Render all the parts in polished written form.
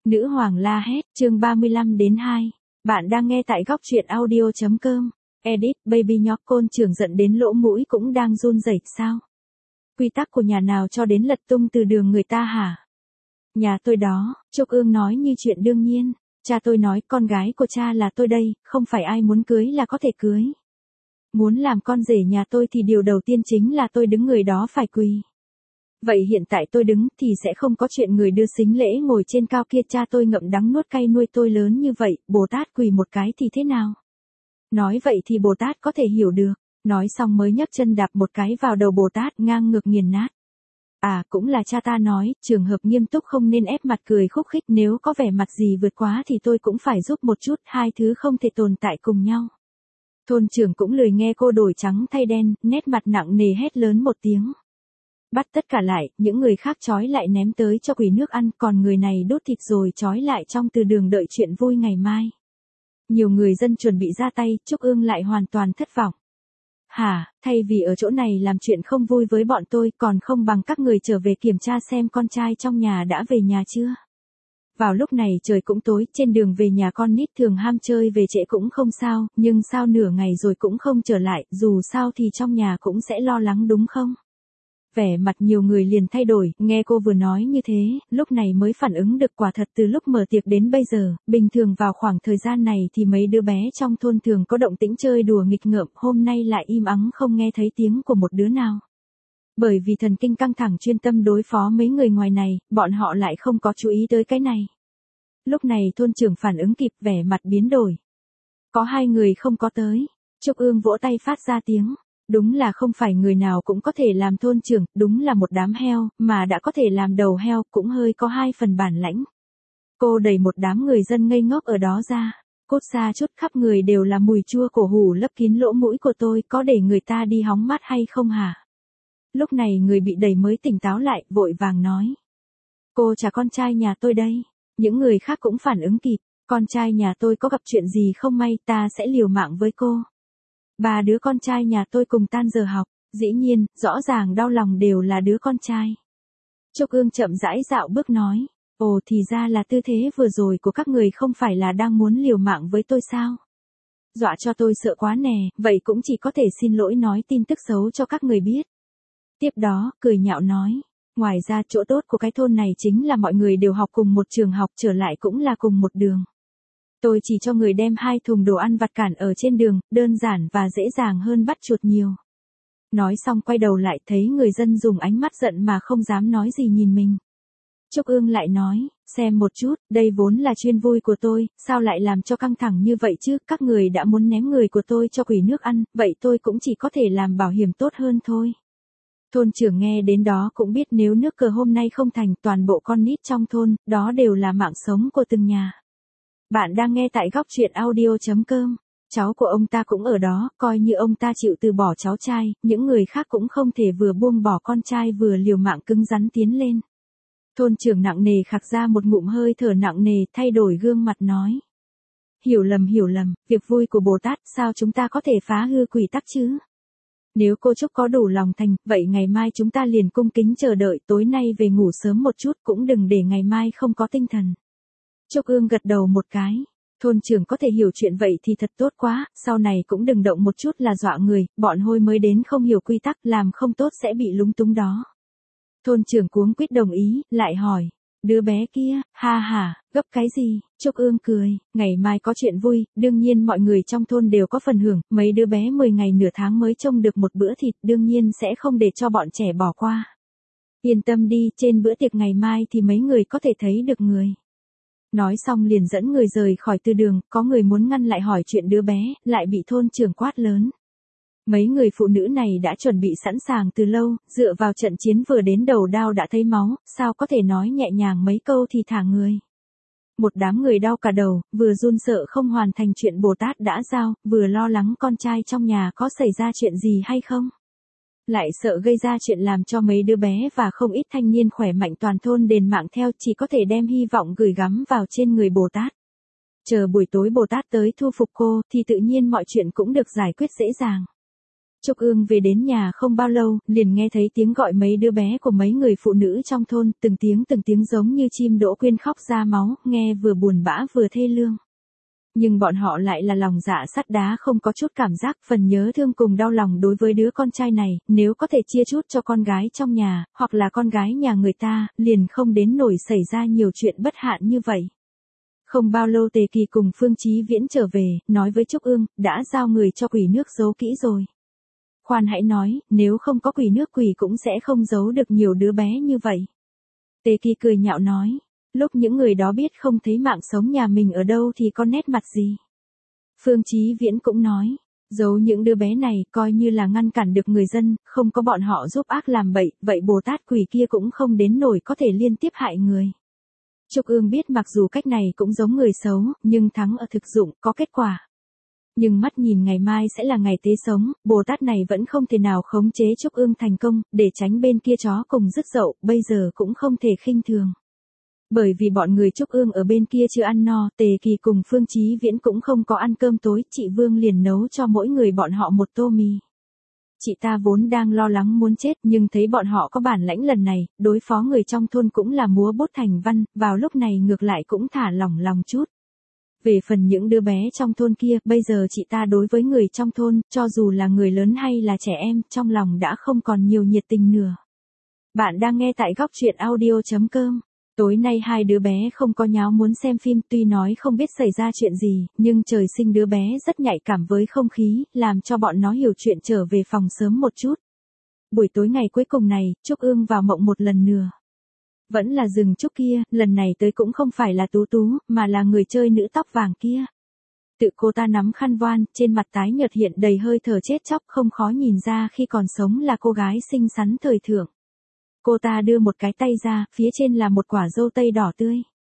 Nữ hoàng la hét, chương 35-2. Bạn đang nghe tại góc truyện audio.com. Edit, baby nhóc côn trưởng giận đến lỗ mũi cũng đang run rẩy sao? Quy tắc của nhà nào cho đến lật tung từ đường người ta hả? Nhà tôi đó, Trúc Ương nói như chuyện đương nhiên. Cha tôi nói con gái của cha là tôi đây, không phải ai muốn cưới là có thể cưới. Muốn làm con rể nhà tôi thì điều đầu tiên chính là tôi đứng người đó phải quỳ. Vậy hiện tại tôi đứng thì sẽ không có chuyện người đưa sính lễ ngồi trên cao kia, cha tôi ngậm đắng nuốt cay nuôi tôi lớn như vậy, Bồ Tát quỳ một cái thì thế nào? Nói vậy thì Bồ Tát có thể hiểu được, nói xong mới nhấc chân đạp một cái vào đầu Bồ Tát ngang ngược nghiền nát. À cũng là cha ta nói, trường hợp nghiêm túc không nên ép mặt cười khúc khích, nếu có vẻ mặt gì vượt quá thì tôi cũng phải giúp một chút, hai thứ không thể tồn tại cùng nhau. Thôn trưởng cũng lười nghe cô đổi trắng thay đen, nét mặt nặng nề hét lớn một tiếng. Bắt tất cả lại, những người khác trói lại ném tới cho quỷ nước ăn, còn người này đốt thịt rồi trói lại trong từ đường đợi chuyện vui ngày mai. Nhiều người dân chuẩn bị ra tay, Trúc Ương lại hoàn toàn thất vọng. Hả, thay vì ở chỗ này làm chuyện không vui với bọn tôi, còn không bằng các người trở về kiểm tra xem con trai trong nhà đã về nhà chưa. Vào lúc này trời cũng tối, trên đường về nhà con nít thường ham chơi về trễ cũng không sao, nhưng sao nửa ngày rồi cũng không trở lại, dù sao thì trong nhà cũng sẽ lo lắng đúng không? Vẻ mặt nhiều người liền thay đổi, nghe cô vừa nói như thế, lúc này mới phản ứng được, quả thật từ lúc mở tiệc đến bây giờ, bình thường vào khoảng thời gian này thì mấy đứa bé trong thôn thường có động tĩnh chơi đùa nghịch ngợm, hôm nay lại im ắng không nghe thấy tiếng của một đứa nào. Bởi vì thần kinh căng thẳng chuyên tâm đối phó mấy người ngoài này, bọn họ lại không có chú ý tới cái này. Lúc này thôn trưởng phản ứng kịp, vẻ mặt biến đổi. Có hai người không có tới. Trúc Ương vỗ tay phát ra tiếng. Đúng là không phải người nào cũng có thể làm thôn trưởng, đúng là một đám heo, mà đã có thể làm đầu heo, cũng hơi có hai phần bản lãnh. Cô đẩy một đám người dân ngây ngốc ở đó ra. Cút xa chút, khắp người đều là mùi chua cổ hủ lấp kín lỗ mũi của tôi, có để người ta đi hóng mát hay không hả? Lúc này người bị đẩy mới tỉnh táo lại, vội vàng nói. Cô trả con trai nhà tôi đây. Những người khác cũng phản ứng kịp, con trai nhà tôi có gặp chuyện gì không may, ta sẽ liều mạng với cô. Ba đứa con trai nhà tôi cùng tan giờ học, dĩ nhiên, rõ ràng đau lòng đều là đứa con trai. Trúc Ương chậm rãi dạo bước nói, ồ thì ra là tư thế vừa rồi của các người không phải là đang muốn liều mạng với tôi sao? Dọa cho tôi sợ quá nè, vậy cũng chỉ có thể xin lỗi nói tin tức xấu cho các người biết. Tiếp đó, cười nhạo nói, ngoài ra chỗ tốt của cái thôn này chính là mọi người đều học cùng một trường học, trở lại cũng là cùng một đường. Tôi chỉ cho người đem 2 thùng đồ ăn vặt cản ở trên đường, đơn giản và dễ dàng hơn bắt chuột nhiều. Nói xong quay đầu lại thấy người dân dùng ánh mắt giận mà không dám nói gì nhìn mình. Trúc Ương lại nói, xem một chút, đây vốn là chuyên vui của tôi, sao lại làm cho căng thẳng như vậy chứ, các người đã muốn ném người của tôi cho quỷ nước ăn, vậy tôi cũng chỉ có thể làm bảo hiểm tốt hơn thôi. Thôn trưởng nghe đến đó cũng biết nếu nước cờ hôm nay không thành, toàn bộ con nít trong thôn, đó đều là mạng sống của từng nhà. Bạn đang nghe tại góc truyện audio.com. Cháu của ông ta cũng ở đó, coi như ông ta chịu từ bỏ cháu trai, những người khác cũng không thể vừa buông bỏ con trai vừa liều mạng cứng rắn tiến lên. Thôn trưởng nặng nề khạc ra một ngụm hơi thở nặng nề, thay đổi gương mặt nói. Hiểu lầm, việc vui của Bồ Tát, sao chúng ta có thể phá hư quy tắc chứ? Nếu cô Trúc có đủ lòng thành, vậy ngày mai chúng ta liền cung kính chờ đợi, tối nay về ngủ sớm một chút, cũng đừng để ngày mai không có tinh thần. Trúc Ương gật đầu một cái. Thôn trưởng có thể hiểu chuyện vậy thì thật tốt quá, sau này cũng đừng động một chút là dọa người, bọn hôi mới đến không hiểu quy tắc, làm không tốt sẽ bị lúng túng đó. Thôn trưởng cuống quýt đồng ý, lại hỏi, đứa bé kia, ha ha, gấp cái gì? Trúc Ương cười, ngày mai có chuyện vui, đương nhiên mọi người trong thôn đều có phần hưởng, mấy đứa bé 10 ngày nửa tháng mới trông được một bữa thịt, đương nhiên sẽ không để cho bọn trẻ bỏ qua. Yên tâm đi, trên bữa tiệc ngày mai thì mấy người có thể thấy được người. Nói xong liền dẫn người rời khỏi từ đường, có người muốn ngăn lại hỏi chuyện đứa bé, lại bị thôn trưởng quát lớn. Mấy người phụ nữ này đã chuẩn bị sẵn sàng từ lâu, dựa vào trận chiến vừa đến đầu đao đã thấy máu, sao có thể nói nhẹ nhàng mấy câu thì thả người. Một đám người đau cả đầu, vừa run sợ không hoàn thành chuyện Bồ Tát đã giao, vừa lo lắng con trai trong nhà có xảy ra chuyện gì hay không. Lại sợ gây ra chuyện làm cho mấy đứa bé và không ít thanh niên khỏe mạnh toàn thôn đền mạng theo, chỉ có thể đem hy vọng gửi gắm vào trên người Bồ Tát. Chờ buổi tối Bồ Tát tới thu phục cô, thì tự nhiên mọi chuyện cũng được giải quyết dễ dàng. Trúc Ương về đến nhà không bao lâu, liền nghe thấy tiếng gọi mấy đứa bé của mấy người phụ nữ trong thôn, từng tiếng giống như chim đỗ quyên khóc ra máu, nghe vừa buồn bã vừa thê lương. Nhưng bọn họ lại là lòng dạ sắt đá, không có chút cảm giác, phần nhớ thương cùng đau lòng đối với đứa con trai này, nếu có thể chia chút cho con gái trong nhà, hoặc là con gái nhà người ta, liền không đến nổi xảy ra nhiều chuyện bất hạn như vậy. Không bao lâu Tề Kỳ cùng Phương Chí Viễn trở về, nói với Trúc Ương, đã giao người cho quỷ nước giấu kỹ rồi. Khoan hãy nói, nếu không có quỷ nước quỷ cũng sẽ không giấu được nhiều đứa bé như vậy. Tề Kỳ cười nhạo nói, lúc những người đó biết không thấy mạng sống nhà mình ở đâu thì có nét mặt gì. Phương Chí Viễn cũng nói, giấu những đứa bé này coi như là ngăn cản được người dân, không có bọn họ giúp ác làm bậy, vậy Bồ Tát quỷ kia cũng không đến nổi có thể liên tiếp hại người. Trúc Ương biết mặc dù cách này cũng giống người xấu, nhưng thắng ở thực dụng, có kết quả. Nhưng mắt nhìn ngày mai sẽ là ngày tế sống, Bồ Tát này vẫn không thể nào khống chế Trúc Ương thành công, để tránh bên kia chó cùng rứt dậu, bây giờ cũng không thể khinh thường. Bởi vì bọn người Trúc Ương ở bên kia chưa ăn no, Tề Kỳ cùng Phương Chí Viễn cũng không có ăn cơm tối, chị Vương liền nấu cho mỗi người bọn họ một tô mì. Chị ta vốn đang lo lắng muốn chết, nhưng thấy bọn họ có bản lãnh lần này, đối phó người trong thôn cũng là múa bút thành văn, vào lúc này ngược lại cũng thả lỏng lòng chút. Về phần những đứa bé trong thôn kia, bây giờ chị ta đối với người trong thôn, cho dù là người lớn hay là trẻ em, trong lòng đã không còn nhiều nhiệt tình nữa. Bạn đang nghe tại góc truyện audio.com. Tối nay hai đứa bé không có nháo muốn xem phim, tuy nói không biết xảy ra chuyện gì, nhưng trời sinh đứa bé rất nhạy cảm với không khí, làm cho bọn nó hiểu chuyện trở về phòng sớm một chút. Buổi tối ngày cuối cùng này, Trúc Ương vào mộng một lần nữa. Vẫn là rừng trúc kia, lần này tới cũng không phải là Tú Tú, mà là người chơi nữ tóc vàng kia. Tự cô ta nắm khăn voan, trên mặt tái nhợt hiện đầy hơi thở chết chóc, không khó nhìn ra khi còn sống là cô gái xinh xắn thời thượng. Cô ta đưa một cái tay ra, phía trên là một quả dâu tây đỏ tươi.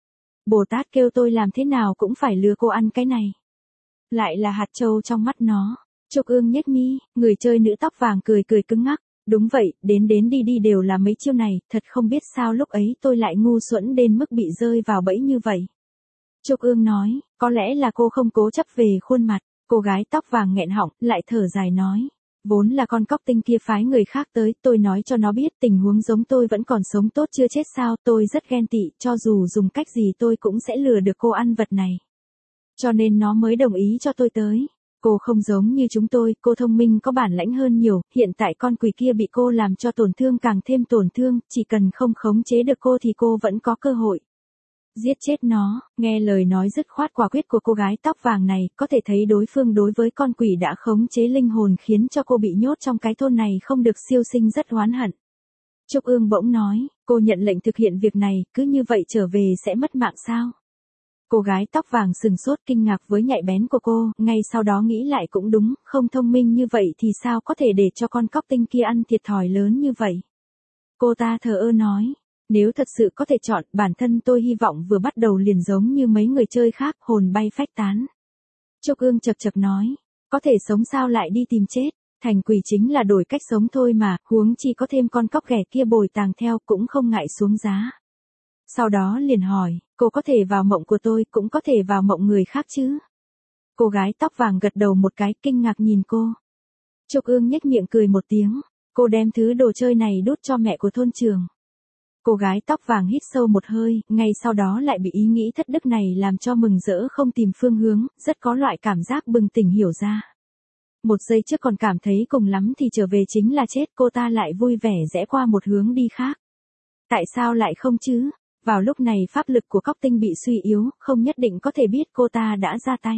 Bồ Tát kêu tôi làm thế nào cũng phải lừa cô ăn cái này. Lại là hạt châu trong mắt nó. Trúc Ương nhếch mi, người chơi nữ tóc vàng cười cứng ngắc. Đúng vậy, đến đi đều là mấy chiêu này, thật không biết sao lúc ấy tôi lại ngu xuẩn đến mức bị rơi vào bẫy như vậy. Trúc Ương nói, có lẽ là cô không cố chấp về khuôn mặt, cô gái tóc vàng nghẹn họng, lại thở dài nói. Vốn là con cóc tinh kia phái người khác tới, tôi nói cho nó biết tình huống giống tôi vẫn còn sống tốt chưa chết sao, tôi rất ghen tị, cho dù dùng cách gì tôi cũng sẽ lừa được cô ăn vật này. Cho nên nó mới đồng ý cho tôi tới. Cô không giống như chúng tôi, cô thông minh có bản lãnh hơn nhiều, hiện tại con quỷ kia bị cô làm cho tổn thương càng thêm tổn thương, chỉ cần không khống chế được cô thì cô vẫn có cơ hội. Giết chết nó, nghe lời nói dứt khoát quả quyết của cô gái tóc vàng này, có thể thấy đối phương đối với con quỷ đã khống chế linh hồn khiến cho cô bị nhốt trong cái thôn này không được siêu sinh rất oán hận. Trúc Ương bỗng nói, cô nhận lệnh thực hiện việc này, cứ như vậy trở về sẽ mất mạng sao? Cô gái tóc vàng sừng sốt kinh ngạc với nhạy bén của cô, ngay sau đó nghĩ lại cũng đúng, không thông minh như vậy thì sao có thể để cho con cóc tinh kia ăn thiệt thòi lớn như vậy. Cô ta thờ ơ nói, nếu thật sự có thể chọn, bản thân tôi hy vọng vừa bắt đầu liền giống như mấy người chơi khác, hồn bay phách tán. Trúc Ương chật nói, có thể sống sao lại đi tìm chết, thành quỷ chính là đổi cách sống thôi mà, huống chi có thêm con cóc ghẻ kia bồi tàng theo cũng không ngại xuống giá. Sau đó liền hỏi, cô có thể vào mộng của tôi, cũng có thể vào mộng người khác chứ? Cô gái tóc vàng gật đầu một cái, kinh ngạc nhìn cô. Trúc Ương nhếch miệng cười một tiếng, cô đem thứ đồ chơi này đút cho mẹ của thôn trưởng. Cô gái tóc vàng hít sâu một hơi, ngay sau đó lại bị ý nghĩ thất đức này làm cho mừng rỡ không tìm phương hướng, rất có loại cảm giác bừng tỉnh hiểu ra. Một giây trước còn cảm thấy cùng lắm thì trở về chính là chết, cô ta lại vui vẻ rẽ qua một hướng đi khác. Tại sao lại không chứ? Vào lúc này pháp lực của cóc tinh bị suy yếu, không nhất định có thể biết cô ta đã ra tay.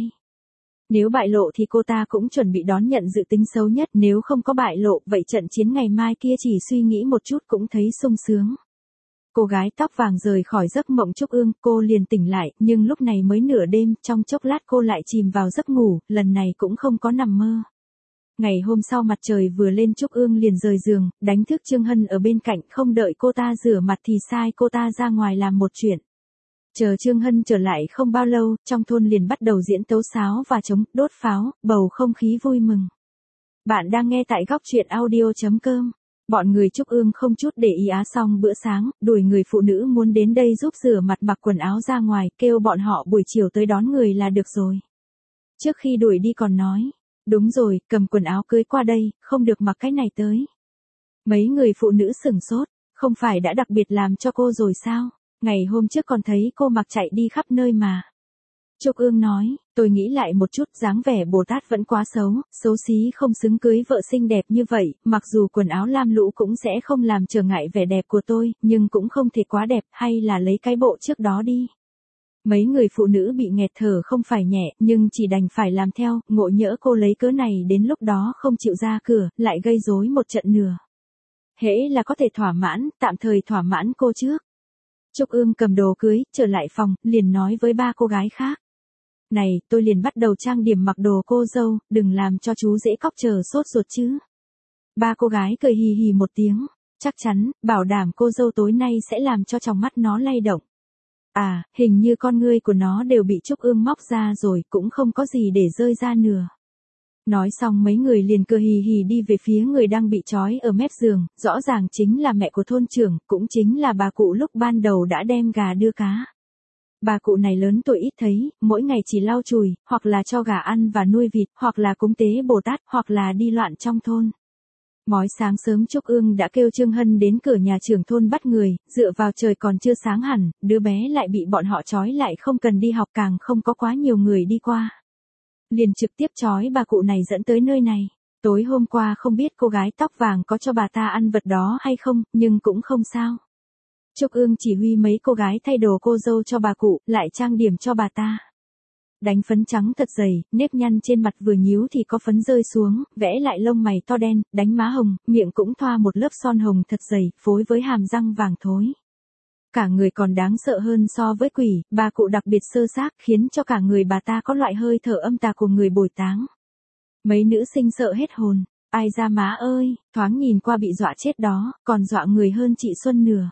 Nếu bại lộ thì cô ta cũng chuẩn bị đón nhận dự tính xấu nhất, nếu không có bại lộ, vậy trận chiến ngày mai kia chỉ suy nghĩ một chút cũng thấy sung sướng. Cô gái tóc vàng rời khỏi giấc mộng Trúc Ương, cô liền tỉnh lại, nhưng lúc này mới nửa đêm, trong chốc lát cô lại chìm vào giấc ngủ, lần này cũng không có nằm mơ. Ngày hôm sau mặt trời vừa lên Trúc Ương liền rời giường, đánh thức Trương Hân ở bên cạnh, không đợi cô ta rửa mặt thì sai cô ta ra ngoài làm một chuyện. Chờ Trương Hân trở lại không bao lâu, trong thôn liền bắt đầu diễn tấu sáo và trống, đốt pháo, bầu không khí vui mừng. Bạn đang nghe tại góc truyện audio.com. Bọn người Trúc Ương không chút để ý á xong bữa sáng, đuổi người phụ nữ muốn đến đây giúp rửa mặt mặc quần áo ra ngoài, kêu bọn họ buổi chiều tới đón người là được rồi. Trước khi đuổi đi còn nói, Đúng rồi, cầm quần áo cưới qua đây, không được mặc cái này tới. Mấy người phụ nữ sửng sốt, không phải đã đặc biệt làm cho cô rồi sao? Ngày hôm trước còn thấy cô mặc chạy đi khắp nơi mà. Trúc Ương nói, tôi nghĩ lại một chút, dáng vẻ Bồ Tát vẫn quá xấu, xấu xí không xứng cưới vợ xinh đẹp như vậy, mặc dù quần áo lam lũ cũng sẽ không làm trở ngại vẻ đẹp của tôi, nhưng cũng không thể quá đẹp, hay là lấy cái bộ trước đó đi. Mấy người phụ nữ bị nghẹt thở không phải nhẹ, nhưng chỉ đành phải làm theo, ngộ nhỡ cô lấy cớ này đến lúc đó không chịu ra cửa, lại gây rối một trận nửa. Hễ là có thể thỏa mãn, tạm thời thỏa mãn cô trước. Trúc Ương cầm đồ cưới, trở lại phòng, liền nói với ba cô gái khác. Này, tôi liền bắt đầu trang điểm mặc đồ cô dâu, đừng làm cho chú dễ cóc chờ sốt ruột chứ. Ba cô gái cười hì hì một tiếng, chắc chắn, bảo đảm cô dâu tối nay sẽ làm cho trong mắt nó lay động. À, hình như con ngươi của nó đều bị Trúc Ương móc ra rồi, cũng không có gì để rơi ra nửa. Nói xong mấy người liền cười hì hì đi về phía người đang bị trói ở mép giường, rõ ràng chính là mẹ của thôn trưởng, cũng chính là bà cụ lúc ban đầu đã đem gà đưa cá. Bà cụ này lớn tuổi ít thấy, mỗi ngày chỉ lau chùi, hoặc là cho gà ăn và nuôi vịt, hoặc là cúng tế Bồ Tát, hoặc là đi loạn trong thôn. Mói sáng sớm Trúc Ương đã kêu Trương Hân đến cửa nhà trưởng thôn bắt người, dựa vào trời còn chưa sáng hẳn, đứa bé lại bị bọn họ trói lại không cần đi học, càng không có quá nhiều người đi qua. Liền trực tiếp trói bà cụ này dẫn tới nơi này. Tối hôm qua không biết cô gái tóc vàng có cho bà ta ăn vật đó hay không, nhưng cũng không sao. Trúc Ương chỉ huy mấy cô gái thay đồ cô dâu cho bà cụ, lại trang điểm cho bà ta. Đánh phấn trắng thật dày, nếp nhăn trên mặt vừa nhíu thì có phấn rơi xuống, vẽ lại lông mày to đen, đánh má hồng, miệng cũng thoa một lớp son hồng thật dày, phối với hàm răng vàng thối. Cả người còn đáng sợ hơn so với quỷ, bà cụ đặc biệt sơ xác, khiến cho cả người bà ta có loại hơi thở âm tà của người bồi táng. Mấy nữ sinh sợ hết hồn, ai ra má ơi, thoáng nhìn qua bị dọa chết đó, còn dọa người hơn chị Xuân nửa.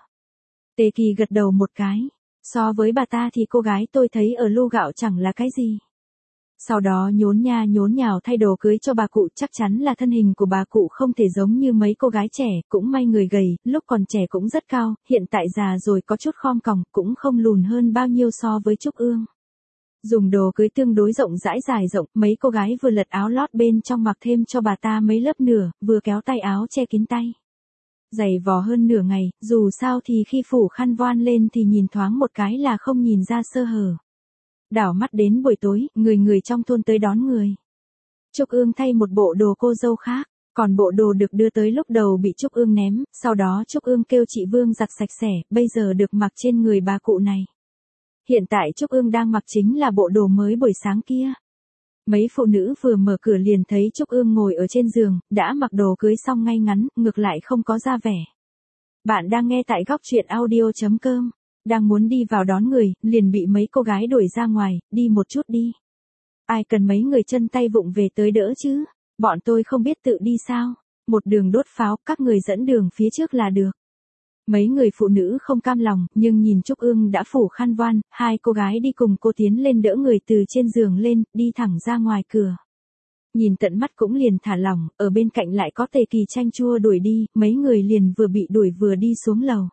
Tề Kỳ gật đầu một cái. So với bà ta thì cô gái tôi thấy ở lu gạo chẳng là cái gì. Sau đó nhốn nhào thay đồ cưới cho bà cụ, chắc chắn là thân hình của bà cụ không thể giống như mấy cô gái trẻ, cũng may người gầy, lúc còn trẻ cũng rất cao, hiện tại già rồi có chút khom còng, cũng không lùn hơn bao nhiêu so với Trúc Ương. Dùng đồ cưới tương đối rộng rãi dài rộng, mấy cô gái vừa lật áo lót bên trong mặc thêm cho bà ta mấy lớp nửa, vừa kéo tay áo che kín tay. Dày vò hơn nửa ngày, dù sao thì khi phủ khăn voan lên thì nhìn thoáng một cái là không nhìn ra sơ hở. Đảo mắt đến buổi tối, người trong thôn tới đón người. Trúc Ương thay một bộ đồ cô dâu khác, còn bộ đồ được đưa tới lúc đầu bị Trúc Ương ném, sau đó Trúc Ương kêu chị Vương giặt sạch sẽ, bây giờ được mặc trên người bà cụ này. Hiện tại Trúc Ương đang mặc chính là bộ đồ mới buổi sáng kia. Mấy phụ nữ vừa mở cửa liền thấy Trúc Ương ngồi ở trên giường, đã mặc đồ cưới xong ngay ngắn, ngược lại không có ra vẻ. Bạn đang nghe tại góc truyện audio.com. Đang muốn đi vào đón người, liền bị mấy cô gái đuổi ra ngoài, đi một chút đi. Ai cần mấy người chân tay vụng về tới đỡ chứ, bọn tôi không biết tự đi sao, một đường đốt pháo, các người dẫn đường phía trước là được. Mấy người phụ nữ không cam lòng, nhưng nhìn Trúc Ương đã phủ khăn voan, hai cô gái đi cùng cô tiến lên đỡ người từ trên giường lên, đi thẳng ra ngoài cửa. Nhìn tận mắt cũng liền thả lỏng, ở bên cạnh lại có Tề Kỳ chanh chua đuổi đi, mấy người liền vừa bị đuổi vừa đi xuống lầu.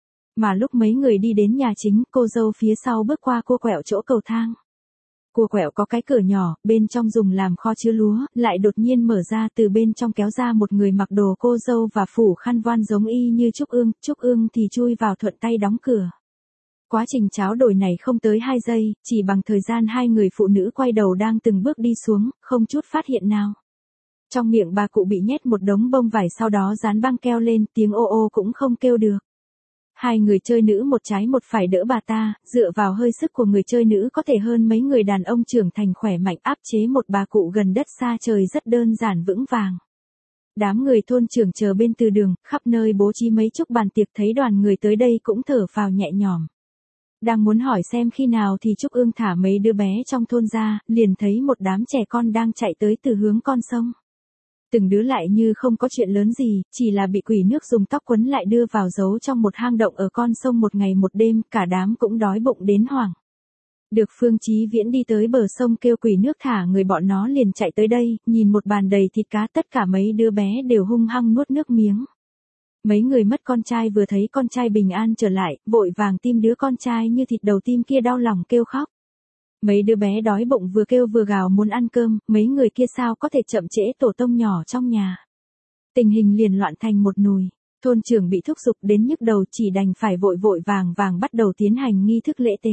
Mà lúc mấy người đi đến nhà chính, cô dâu phía sau bước qua cua quẹo chỗ cầu thang. Cua quẹo có cái cửa nhỏ, bên trong dùng làm kho chứa lúa, lại đột nhiên mở ra, từ bên trong kéo ra một người mặc đồ cô dâu và phủ khăn voan giống y như Trúc Ương thì chui vào thuận tay đóng cửa. Quá trình tráo đổi này không tới 2 giây, chỉ bằng thời gian hai người phụ nữ quay đầu đang từng bước đi xuống, không chút phát hiện nào. Trong miệng bà cụ bị nhét một đống bông vải, sau đó dán băng keo lên, tiếng ô ô cũng không kêu được. Hai người chơi nữ một trái một phải đỡ bà ta, dựa vào hơi sức của người chơi nữ có thể hơn mấy người đàn ông trưởng thành khỏe mạnh áp chế một bà cụ gần đất xa trời rất đơn giản vững vàng. Đám người thôn trưởng chờ bên từ đường, khắp nơi bố trí mấy chục bàn tiệc, thấy đoàn người tới đây cũng thở phào nhẹ nhõm. Đang muốn hỏi xem khi nào thì Trúc Ương thả mấy đứa bé trong thôn ra, liền thấy một đám trẻ con đang chạy tới từ hướng con sông. Từng đứa lại như không có chuyện lớn gì, chỉ là bị quỷ nước dùng tóc quấn lại đưa vào giấu trong một hang động ở con sông một ngày một đêm, cả đám cũng đói bụng đến hoảng. Được Phương Chí Viễn đi tới bờ sông kêu quỷ nước thả người, bọn nó liền chạy tới đây, nhìn một bàn đầy thịt cá, tất cả mấy đứa bé đều hung hăng nuốt nước miếng. Mấy người mất con trai vừa thấy con trai bình an trở lại, vội vàng tim đứa con trai như thịt đầu tim kia đau lòng kêu khóc. Mấy đứa bé đói bụng vừa kêu vừa gào muốn ăn cơm, mấy người kia sao có thể chậm trễ tổ tông nhỏ trong nhà. Tình hình liền loạn thành một nùi. Thôn trưởng bị thúc giục đến nhức đầu, chỉ đành phải vội vội vàng vàng bắt đầu tiến hành nghi thức lễ tế.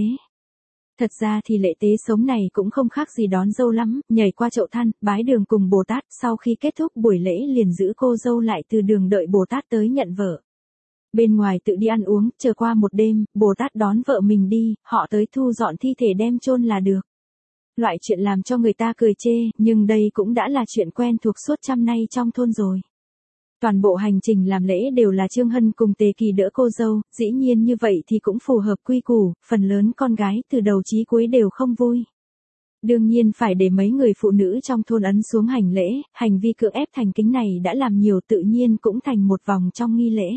Thật ra thì lễ tế sống này cũng không khác gì đón dâu lắm, nhảy qua chậu than, bái đường cùng Bồ Tát, sau khi kết thúc buổi lễ liền giữ cô dâu lại từ đường đợi Bồ Tát tới nhận vợ. Bên ngoài tự đi ăn uống, chờ qua một đêm, Bồ Tát đón vợ mình đi, họ tới thu dọn thi thể đem chôn là được. Loại chuyện làm cho người ta cười chê, nhưng đây cũng đã là chuyện quen thuộc suốt trăm nay trong thôn rồi. Toàn bộ hành trình làm lễ đều là Trương Hân cùng Tề Kỳ đỡ cô dâu, dĩ nhiên như vậy thì cũng phù hợp quy củ, phần lớn con gái từ đầu chí cuối đều không vui. Đương nhiên phải để mấy người phụ nữ trong thôn ấn xuống hành lễ, hành vi cưỡng ép thành kính này đã làm nhiều tự nhiên cũng thành một vòng trong nghi lễ.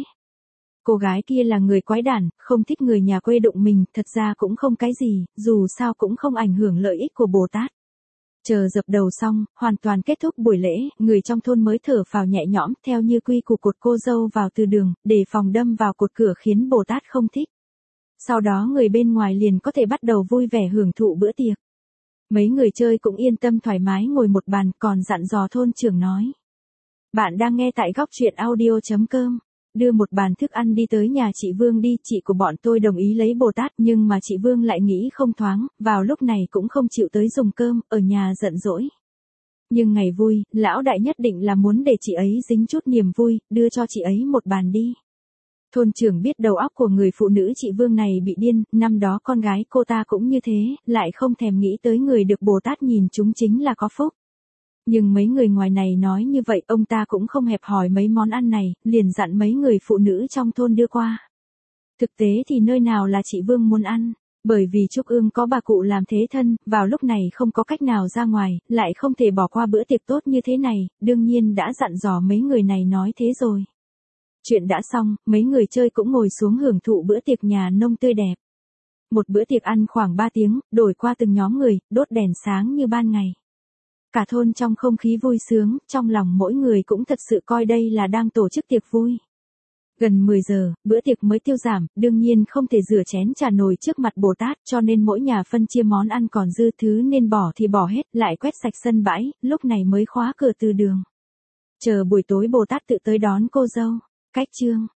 Cô gái kia là người quái đản, không thích người nhà quê đụng mình, thật ra cũng không cái gì, dù sao cũng không ảnh hưởng lợi ích của Bồ Tát. Chờ dập đầu xong, hoàn toàn kết thúc buổi lễ, người trong thôn mới thở phào nhẹ nhõm, theo như quy củ cột cô dâu vào từ đường, để phòng đâm vào cột cửa khiến Bồ Tát không thích. Sau đó người bên ngoài liền có thể bắt đầu vui vẻ hưởng thụ bữa tiệc. Mấy người chơi cũng yên tâm thoải mái ngồi một bàn, còn dặn dò thôn trưởng nói. Bạn đang nghe tại góc truyện audio.com. Đưa một bàn thức ăn đi tới nhà chị Vương đi, chị của bọn tôi đồng ý lấy Bồ Tát, nhưng mà chị Vương lại nghĩ không thoáng, vào lúc này cũng không chịu tới dùng cơm, ở nhà giận dỗi. Nhưng ngày vui, lão đại nhất định là muốn để chị ấy dính chút niềm vui, đưa cho chị ấy một bàn đi. Thôn trưởng biết đầu óc của người phụ nữ chị Vương này bị điên, năm đó con gái cô ta cũng như thế, lại không thèm nghĩ tới người được Bồ Tát nhìn chúng chính là có phúc. Nhưng mấy người ngoài này nói như vậy, ông ta cũng không hẹp hòi mấy món ăn này, liền dặn mấy người phụ nữ trong thôn đưa qua. Thực tế thì nơi nào là chị Vương muốn ăn, bởi vì Trúc Ương có bà cụ làm thế thân, vào lúc này không có cách nào ra ngoài, lại không thể bỏ qua bữa tiệc tốt như thế này, đương nhiên đã dặn dò mấy người này nói thế rồi. Chuyện đã xong, mấy người chơi cũng ngồi xuống hưởng thụ bữa tiệc nhà nông tươi đẹp. Một bữa tiệc ăn khoảng 3 tiếng, đổi qua từng nhóm người, đốt đèn sáng như ban ngày. Cả thôn trong không khí vui sướng, trong lòng mỗi người cũng thật sự coi đây là đang tổ chức tiệc vui. Gần 10 giờ, bữa tiệc mới tiêu giảm, đương nhiên không thể rửa chén trà nồi trước mặt Bồ Tát, cho nên mỗi nhà phân chia món ăn còn dư, thứ nên bỏ thì bỏ hết, lại quét sạch sân bãi, lúc này mới khóa cửa từ đường. Chờ buổi tối Bồ Tát tự tới đón cô dâu. Cách chương